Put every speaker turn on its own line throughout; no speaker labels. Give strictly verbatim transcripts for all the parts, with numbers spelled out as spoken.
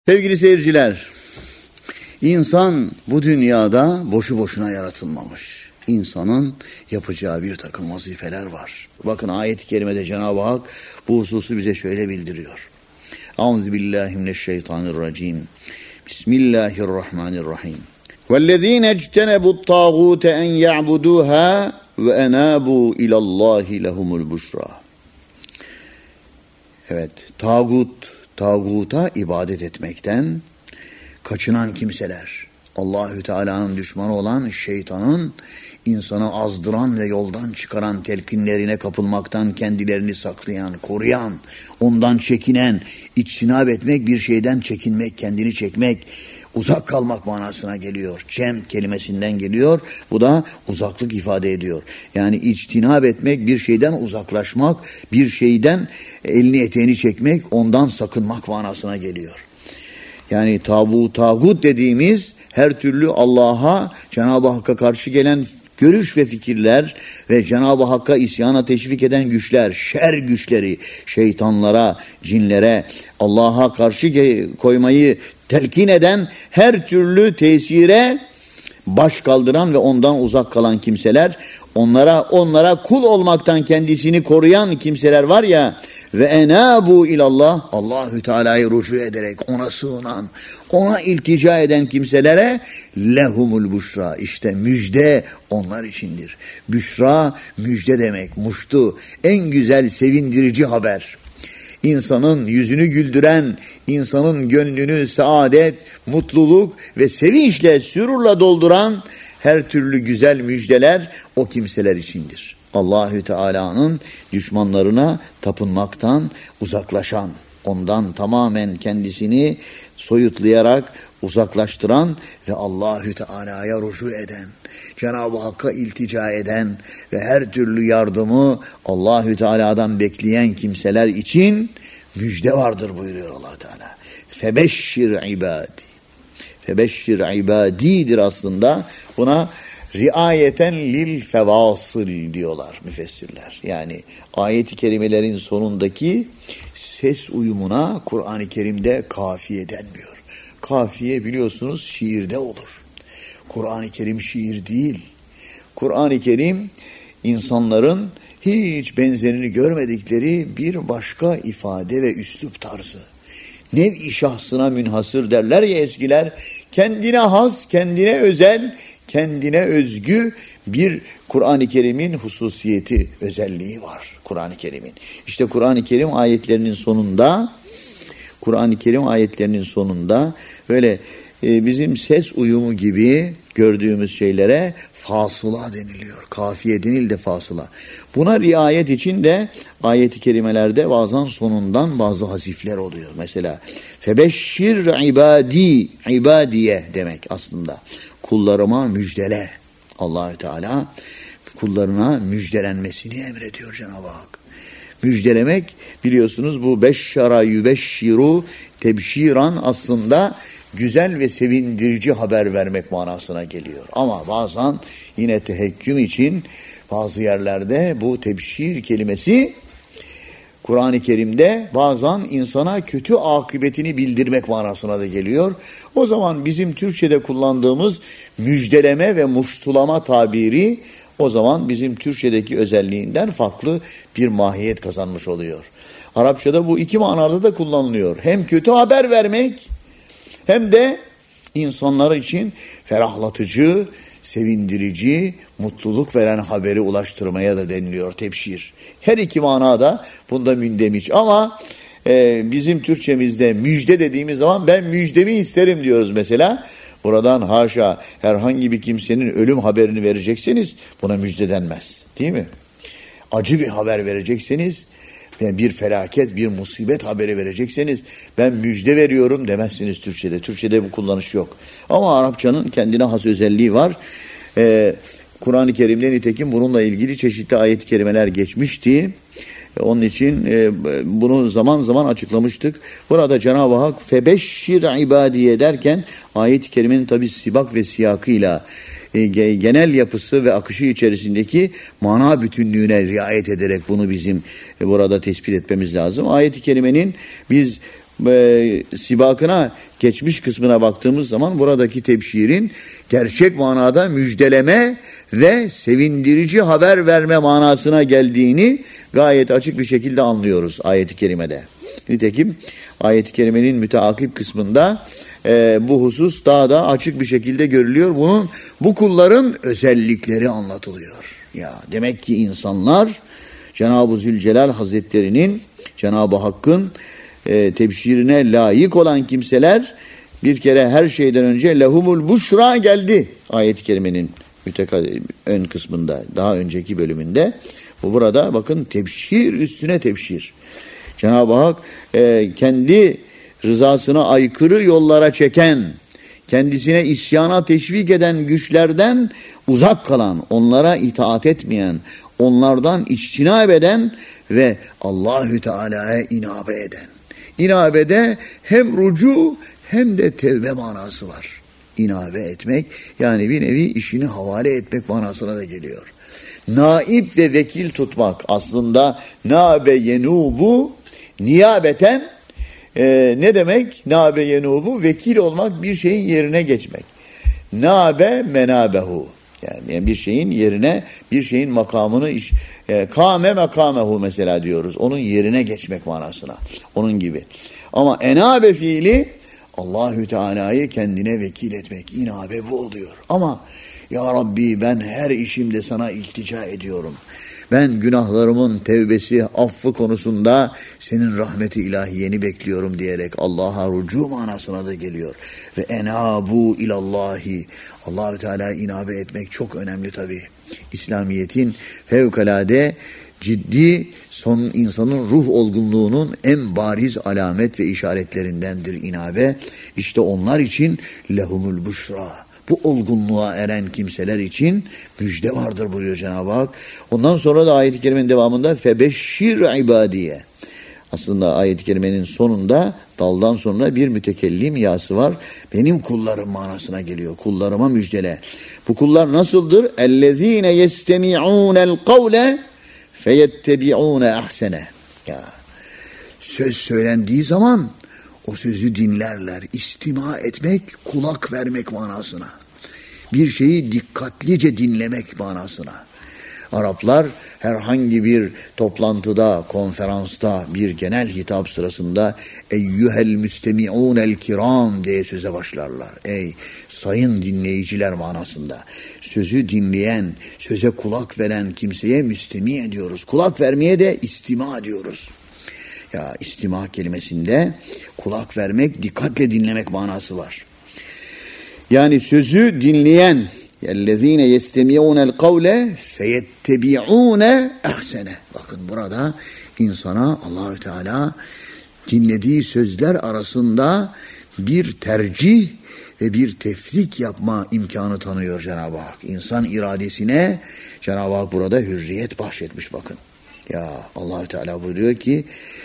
Sevgili seyirciler, insan bu dünyada boşu boşuna yaratılmamış. İnsanın yapacağı bir takım vazifeler var. Bakın ayet-i kerimede Cenab-ı Hak bu hususu bize şöyle bildiriyor. Euzubillahimineşşeytanirracim. Bismillahirrahmanirrahim. وَالَّذ۪ينَ اجْتَنَبُوا الطَّاغُوتَ اَنْ يَعْبُدُوهَا وَاَنَابُوا اِلَى اللّٰهِ لَهُمُ الْبُشْرَى. Evet, tağut, tağuta ibadet etmekten kaçınan kimseler, Allahü Teala'nın düşmanı olan şeytanın insanı azdıran ve yoldan çıkaran telkinlerine kapılmaktan kendilerini saklayan, koruyan, ondan çekinen, içtinab etmek, bir şeyden çekinmek, kendini çekmek, uzak kalmak manasına geliyor. Cem kelimesinden geliyor. Bu da uzaklık ifade ediyor. Yani içtinab etmek, bir şeyden uzaklaşmak, bir şeyden elini eteğini çekmek, ondan sakınmak manasına geliyor. Yani tabu, tağut dediğimiz her türlü Allah'a, Cenab-ı Hakk'a karşı gelen görüş ve fikirler ve Cenab-ı Hakk'a isyana teşvik eden güçler, şer güçleri, şeytanlara, cinlere, Allah'a karşı koymayı telkin eden her türlü tesire baş kaldıran ve ondan uzak kalan kimseler, onlara onlara kul olmaktan kendisini koruyan kimseler var ya, ve enabu ilallah, Allahü Teala'yı rucu ederek ona sığınan, ona iltica eden kimselere lehumul büşra, işte müjde onlar içindir. Büşra müjde demek, muştu, en güzel sevindirici haber. İnsanın yüzünü güldüren, insanın gönlünü saadet, mutluluk ve sevinçle, sürurla dolduran her türlü güzel müjdeler o kimseler içindir. Allahü Teala'nın düşmanlarına tapınmaktan uzaklaşan, ondan tamamen kendisini soyutlayarak uzaklaştıran ve Allahü Teala'ya rucu eden, Cenab-ı Hakk'a iltica eden ve her türlü yardımı Allahü Teala'dan bekleyen kimseler için müjde vardır buyuruyor Allah Teala. Febeşşir ibadi. Febeşşir ibadidir aslında. Buna riayeten lil fevasıl diyorlar müfessirler. Yani ayet-i kerimelerin sonundaki ses uyumuna Kur'an-ı Kerim'de kafiye denmiyor. Kafiye biliyorsunuz şiirde olur. Kur'an-ı Kerim şiir değil. Kur'an-ı Kerim insanların hiç benzerini görmedikleri bir başka ifade ve üslup tarzı. Nev-i şahsına münhasır derler ya eskiler. Kendine has, kendine özel, kendine özgü bir Kur'an-ı Kerim'in hususiyeti, özelliği var Kur'an-ı Kerim'in. İşte Kur'an-ı Kerim ayetlerinin sonunda, Kur'an-ı Kerim ayetlerinin sonunda böyle e, bizim ses uyumu gibi gördüğümüz şeylere fasıla deniliyor. Kafiye denil de fasıla. Buna riayet için de ayet-i kerimelerde bazen sonundan bazı hazifler oluyor. Mesela febeşşir ibadi, ibadiye demek aslında. Kullarıma müjdele. Allahü Teala kullarına müjdelenmesini emrediyor Cenab-ı Hak. Müjdelemek biliyorsunuz bu beşşara yübeşşiru tebşiran aslında güzel ve sevindirici haber vermek manasına geliyor. Ama bazen yine tehekküm için bazı yerlerde bu tebşir kelimesi Kur'an-ı Kerim'de bazen insana kötü akıbetini bildirmek manasına da geliyor. O zaman bizim Türkçe'de kullandığımız müjdeleme ve muştulama tabiri o zaman bizim Türkçedeki özelliğinden farklı bir mahiyet kazanmış oluyor. Arapçada bu iki manada da kullanılıyor. Hem kötü haber vermek hem de insanlar için ferahlatıcı, sevindirici, mutluluk veren haberi ulaştırmaya da deniliyor tebşir. Her iki manada bunda mündemiş ama e, bizim Türkçemizde müjde dediğimiz zaman ben müjdemi isterim diyoruz mesela. Buradan haşa herhangi bir kimsenin ölüm haberini verecekseniz buna müjde denmez, değil mi? Acı bir haber verecekseniz, bir felaket, bir musibet haberi verecekseniz ben müjde veriyorum demezsiniz Türkçe'de. Türkçe'de bu kullanış yok. Ama Arapçanın kendine has özelliği var. Ee, Kur'an-ı Kerim'de nitekim bununla ilgili çeşitli ayet-i kerimeler geçmişti. Onun için e, bunu zaman zaman açıklamıştık. Burada Cenab-ı Hak febeşşir ibadiye derken ayet-i kerimenin tabi sibak ve siyakıyla e, genel yapısı ve akışı içerisindeki mana bütünlüğüne riayet ederek bunu bizim e, burada tespit etmemiz lazım. Ayet-i kerimenin biz e, sibakına, geçmiş kısmına baktığımız zaman buradaki tebşirin gerçek manada müjdeleme ve sevindirici haber verme manasına geldiğini gayet açık bir şekilde anlıyoruz ayet-i kerimede. Nitekim ayet-i kerimenin müteakip kısmında e, bu husus daha da açık bir şekilde görülüyor. Bunun, bu kulların özellikleri anlatılıyor. Ya demek ki insanlar Cenab-ı Zülcelal Hazretleri'nin, Cenab-ı Hakk'ın e, tebşirine layık olan kimseler, bir kere her şeyden önce lehumul buşra geldi ayet-i kerimenin müteka- ön kısmında, daha önceki bölümünde. Bu burada bakın tebşir üstüne tebşir. Cenab-ı Hak e, kendi rızasına aykırı yollara çeken, kendisine isyana teşvik eden güçlerden uzak kalan, onlara itaat etmeyen, onlardan içtinab eden ve Allahü Teala'ya inabe eden. İnabede hem rucu hem de tevbe manası var. İnabe etmek yani bir nevi işini havale etmek manasına da geliyor. Naib ve vekil tutmak aslında nabe yenubu niyabeten e, ne demek? Nabe yenubu vekil olmak, bir şeyin yerine geçmek. Nabe menabehu yani bir şeyin yerine, bir şeyin makamını iş, e, kâme mekâmehu mesela diyoruz. Onun yerine geçmek manasına. Onun gibi. Ama enabe fiili Allahü Teala'yı kendine vekil etmek. İnabe bu oluyor. Ama ya Rabbi ben her işimde sana iltica ediyorum. Ben günahlarımın tevbesi, affı konusunda senin rahmeti ilahiyeni bekliyorum diyerek Allah'a rucu manasına da geliyor. Ve enabu ilallahi. Allahü Teala'ya inabe etmek çok önemli tabii. İslamiyet'in fevkalade ciddi, son insanın ruh olgunluğunun en bariz alamet ve işaretlerindendir inabe. İşte onlar için lehumul buşra. Bu olgunluğa eren kimseler için müjde vardır buyuruyor Cenab-ı Hak. Ondan sonra da ayet-i kerimenin devamında febeşşir ibadiye. Aslında ayet-i kerimenin sonunda daldan sonra bir mütekellim yası var. Benim kullarım manasına geliyor. Kullarıma müjdele. Bu kullar nasıldır? اَلَّذ۪ينَ يَسْتَمِعُونَ الْقَوْلَ فَيَتَّبِعُونَ اَحْسَنَهِ. Ya, söz söylendiği zaman o sözü dinlerler. İstima etmek, kulak vermek manasına. Bir şeyi dikkatlice dinlemek manasına. Araplar herhangi bir toplantıda, konferansta, bir genel hitap sırasında eyyuhel müstemi'ûnel kiram diye söze başlarlar. Ey sayın dinleyiciler manasında. Sözü dinleyen, söze kulak veren kimseye müstemi ediyoruz. Kulak vermeye de istima diyoruz. Ya istima kelimesinde kulak vermek, dikkatle dinlemek manası var. Yani sözü dinleyen اَلَّذ۪ينَ يَسْتَمِعُونَ الْقَوْلَ فَيَتَّبِعُونَ اَحْسَنَهِ. Bakın burada insana Allahü Teala dinlediği sözler arasında bir tercih ve bir tefrik yapma imkanı tanıyor Cenab-ı Hak. İnsan iradesine Cenab-ı Hak burada hürriyet bahşetmiş bakın. Ya Allahü Teala buyuruyor ki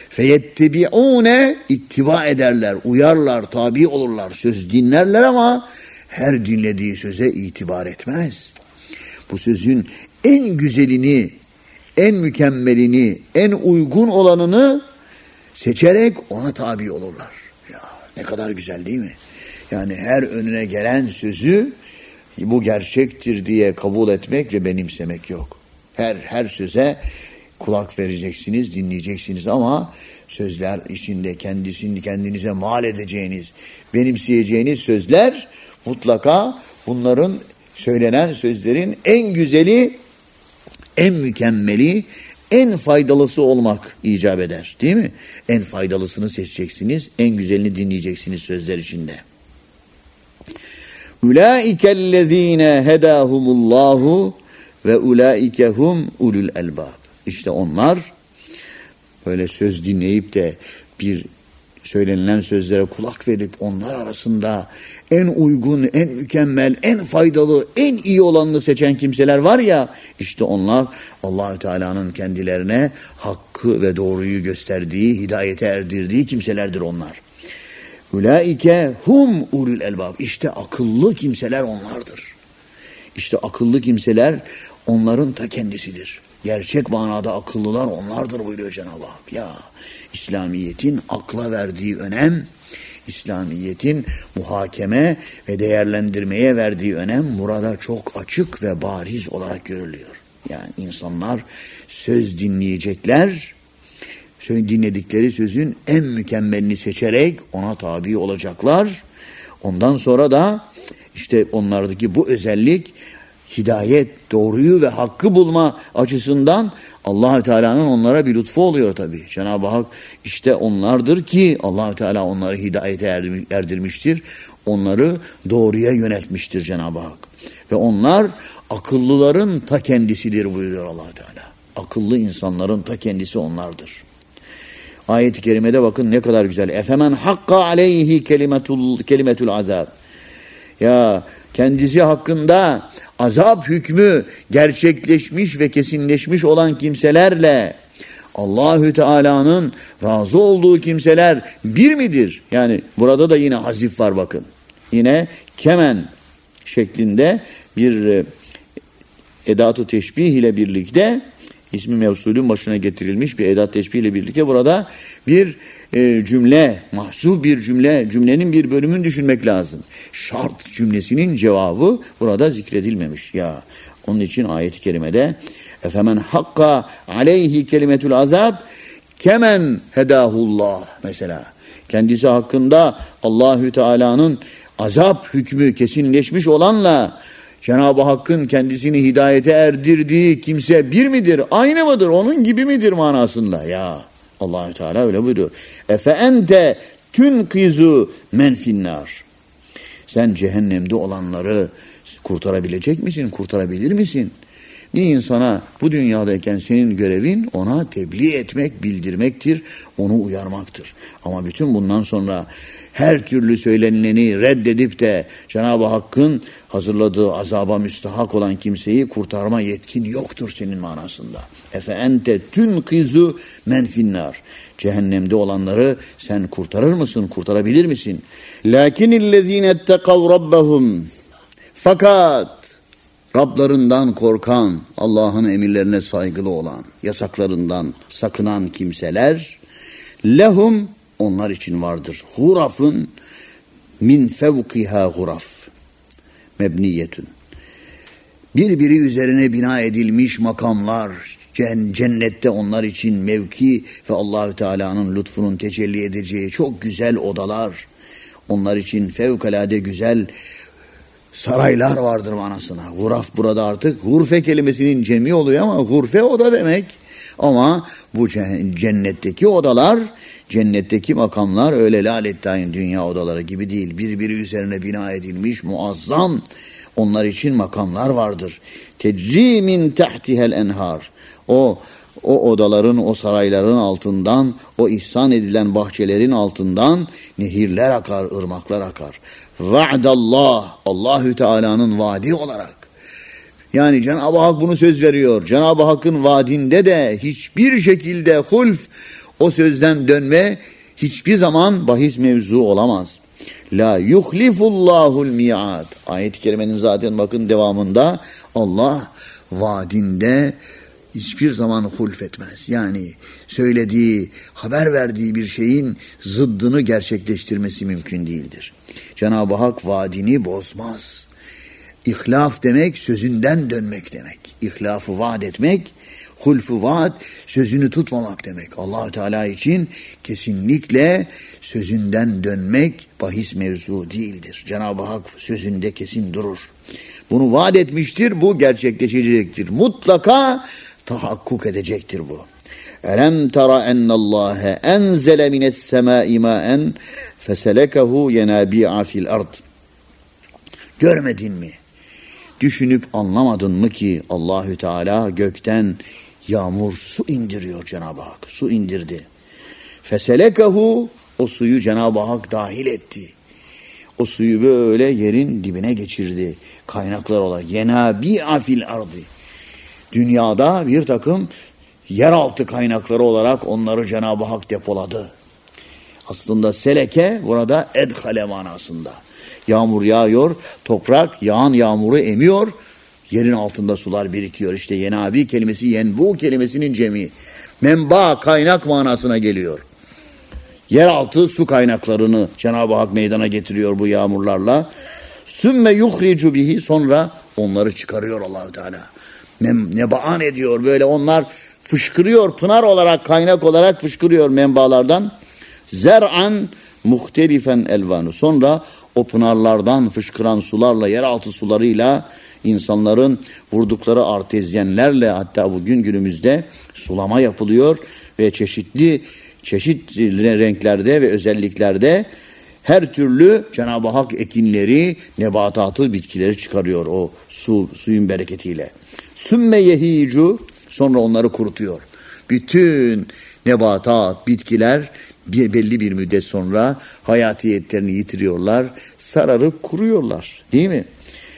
feyettebiune ittiba ederler, uyarlar, tabi olurlar, söz dinlerler ama her dinlediği söze itibar etmez. Bu sözün en güzelini, en mükemmelini, en uygun olanını seçerek ona tabi olurlar. Ya ne kadar güzel değil mi? Yani her önüne gelen sözü bu gerçektir diye kabul etmek ve benimsemek yok. Her her söze kulak vereceksiniz, dinleyeceksiniz ama sözler içinde kendisini kendinize mal edeceğiniz, benimseyeceğiniz sözler mutlaka bunların söylenen sözlerin en güzeli, en mükemmeli, en faydalısı olmak icap eder. Değil mi? En faydalısını seçeceksiniz, en güzelini dinleyeceksiniz sözler içinde. Ulaikellezine hedahumullahu ve ulaike hum ulul elbab. İşte onlar böyle söz dinleyip de bir söylenilen sözlere kulak verip onlar arasında en uygun, en mükemmel, en faydalı, en iyi olanını seçen kimseler var ya, işte onlar Allahü Teala'nın kendilerine hakkı ve doğruyu gösterdiği, hidayete erdirdiği kimselerdir onlar. Ulaike hum ulul elbab. İşte akıllı kimseler onlardır. İşte akıllı kimseler onların ta kendisidir. Gerçek manada akıllılar onlardır buyuruyor Cenab-ı Hak. Ya İslamiyet'in akla verdiği önem, İslamiyet'in muhakeme ve değerlendirmeye verdiği önem burada çok açık ve bariz olarak görülüyor. Yani insanlar söz dinleyecekler, söz dinledikleri sözün en mükemmelini seçerek ona tabi olacaklar. Ondan sonra da işte onlardaki bu özellik hidayet, doğruyu ve hakkı bulma açısından Allah-u Teala'nın onlara bir lütfu oluyor tabii. Cenab-ı Hak işte onlardır ki Allah-u Teala onları hidayete erdirmiştir. Onları doğruya yöneltmiştir Cenab-ı Hak. Ve onlar akıllıların ta kendisidir buyuruyor Allah-u Teala. Akıllı insanların ta kendisi onlardır. Ayet-i kerimede bakın ne kadar güzel. Efemen hakka aleyhi kelimetul kelimetul azab. Ya kendisi hakkında azap hükmü gerçekleşmiş ve kesinleşmiş olan kimselerle Allahü Teala'nın razı olduğu kimseler bir midir? Yani burada da yine hazif var bakın. Yine kemen şeklinde bir e, edat-ı teşbih ile birlikte ismi mevsulün başına getirilmiş bir edat teşbih ile birlikte burada bir e, cümle, mahsub bir cümle, cümlenin bir bölümünü düşünmek lazım. Şart cümlesinin cevabı burada zikredilmemiş. Ya onun için ayet-i kerimede efemen hakka aleyhi kelimetul azab kemen hedahullah mesela. Kendisi hakkında Allahü Teala'nın azap hükmü kesinleşmiş olanla Cenab-ı Hakk'ın kendisini hidayete erdirdiği kimse bir midir? Aynı mıdır? Onun gibi midir manasında? Ya Allah-u Teala öyle buyuruyor. Efe ente tunqizu men finnar. Sen cehennemde olanları kurtarabilecek misin? Kurtarabilir misin? Bir insana bu dünyadayken senin görevin ona tebliğ etmek, bildirmektir, onu uyarmaktır. Ama bütün bundan sonra her türlü söylenileni reddedip de Cenab-ı Hakk'ın hazırladığı azaba müstahak olan kimseyi kurtarma yetkin yoktur senin manasında. Efe ente tunqizu men finnar. Cehennemde olanları sen kurtarır mısın, kurtarabilir misin? Lakinnellezine ettekav rabbahum. Fakat Rablarından korkan, Allah'ın emirlerine saygılı olan, yasaklarından sakınan kimseler lehum onlar için vardır. Hurafın min fevkiha huraf mebniyetun. Birbiri üzerine bina edilmiş makamlar, cennette onlar için mevki ve Allahü Teala'nın lütfunun tecelli edeceği çok güzel odalar, onlar için fevkalade güzel saraylar vardır manasına. Guraf burada artık hurfe kelimesinin cemi oluyor ama hurfe oda demek. Ama bu cennetteki odalar, cennetteki makamlar öyle lalettayn dünya odaları gibi değil. Birbiri üzerine bina edilmiş muazzam onlar için makamlar vardır. Tecri min tahtihel enhar. O o odaların, o sarayların altından, o ihsan edilen bahçelerin altından nehirler akar, ırmaklar akar. Va'dallah, Allahü Teala'nın vaadi olarak. Yani Cenab-ı Hak bunu söz veriyor. Cenab-ı Hakk'ın vaadinde de hiçbir şekilde hulf, o sözden dönme hiçbir zaman bahis mevzu olamaz. La yuhlifullahul mi'ad. Ayet-i kerimenin zaten bakın devamında Allah vaadinde hiçbir zaman hulf etmez. Yani söylediği, haber verdiği bir şeyin zıddını gerçekleştirmesi mümkün değildir. Cenab-ı Hak vaadini bozmaz. İhlaf demek sözünden dönmek demek. İhlafı vaat etmek, hulfu vaat sözünü tutmamak demek. Allah-u Teala için kesinlikle sözünden dönmek bahis mevzu değildir. Cenab-ı Hak sözünde kesin durur. Bunu vaat etmiştir, bu gerçekleşecektir. Mutlaka tahakkuk edecektir bu. Elem tara ennallâhe enzele mines semâi mâen feselekehu yenâbi'a fil ard. Görmedin mi? Düşünüp anlamadın mı ki Allahü Teala gökten yağmur su indiriyor Cenab-ı Hak. Su indirdi. Feselekehu, o suyu Cenab-ı Hak dahil etti. O suyu böyle yerin dibine geçirdi. Kaynaklar olarak. Yenâbi'a fil ardı. Dünyada bir takım yeraltı kaynakları olarak onları Cenab-ı Hak depoladı. Aslında seleke burada edhale manasında. Yağmur yağıyor, toprak yağan yağmuru emiyor, Yerin altında sular birikiyor. İşte yenabi kelimesi yenbu kelimesinin cemi. Menba, kaynak manasına geliyor. Yeraltı su kaynaklarını Cenab-ı Hak meydana getiriyor bu yağmurlarla. Sümme yuhricu bihi, sonra onları çıkarıyor Allah-u Teala. Nebaan ediyor böyle, onlar fışkırıyor, pınar olarak, kaynak olarak fışkırıyor menbalardan. Zer'an muhtelifen elvanu. Sonra o pınarlardan fışkıran sularla, yeraltı sularıyla, insanların vurdukları artezyenlerle, hatta bugün günümüzde sulama yapılıyor ve çeşitli çeşitli renklerde ve özelliklerde her türlü Cenab-ı Hak ekinleri, nebatatı, bitkileri çıkarıyor o su suyun bereketiyle. Sümme yehicu, sonra onları kurutuyor. Bütün nebatat, bitkiler bir belli bir müddet sonra hayatiyetlerini yitiriyorlar, sararıp kuruyorlar, değil mi?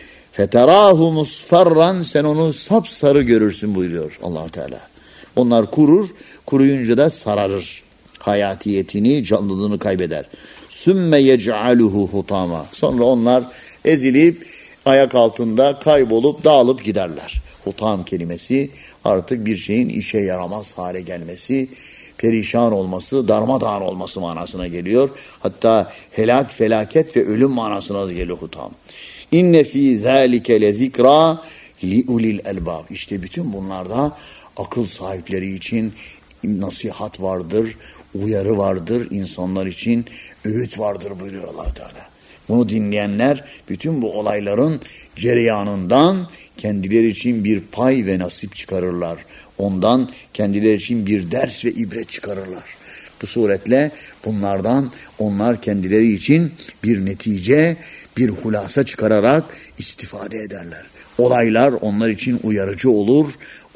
Feterahu musfarran, sen onu sapsarı görürsün buyuruyor Allah Teala. Onlar kurur, kuruyunca da sararır. Hayatiyetini, canlılığını kaybeder. Sümme yec'aluhu hutama. Sonra onlar ezilip ayak altında kaybolup dağılıp giderler. Hutam kelimesi artık bir şeyin işe yaramaz hale gelmesi, perişan olması, darmadağın olması manasına geliyor. Hatta helak, felaket ve ölüm manasına da geliyor hutam. İnne fî zâlike lezikra liulil elbab. İşte bütün bunlarda akıl sahipleri için nasihat vardır, uyarı vardır, insanlar için öğüt vardır buyuruyor Allah Teala. Bunu dinleyenler bütün bu olayların cereyanından kendileri için bir pay ve nasip çıkarırlar. Ondan kendileri için bir ders ve ibret çıkarırlar. Bu suretle bunlardan onlar kendileri için bir netice, bir hulasa çıkararak istifade ederler. Olaylar onlar için uyarıcı olur.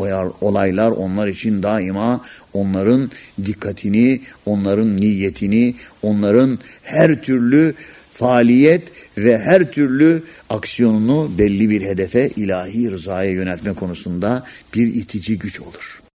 Olaylar onlar için daima onların dikkatini, onların niyetini, onların her türlü faaliyet ve her türlü aksiyonunu belli bir hedefe, ilahi rızaya yöneltme konusunda bir itici güç olur.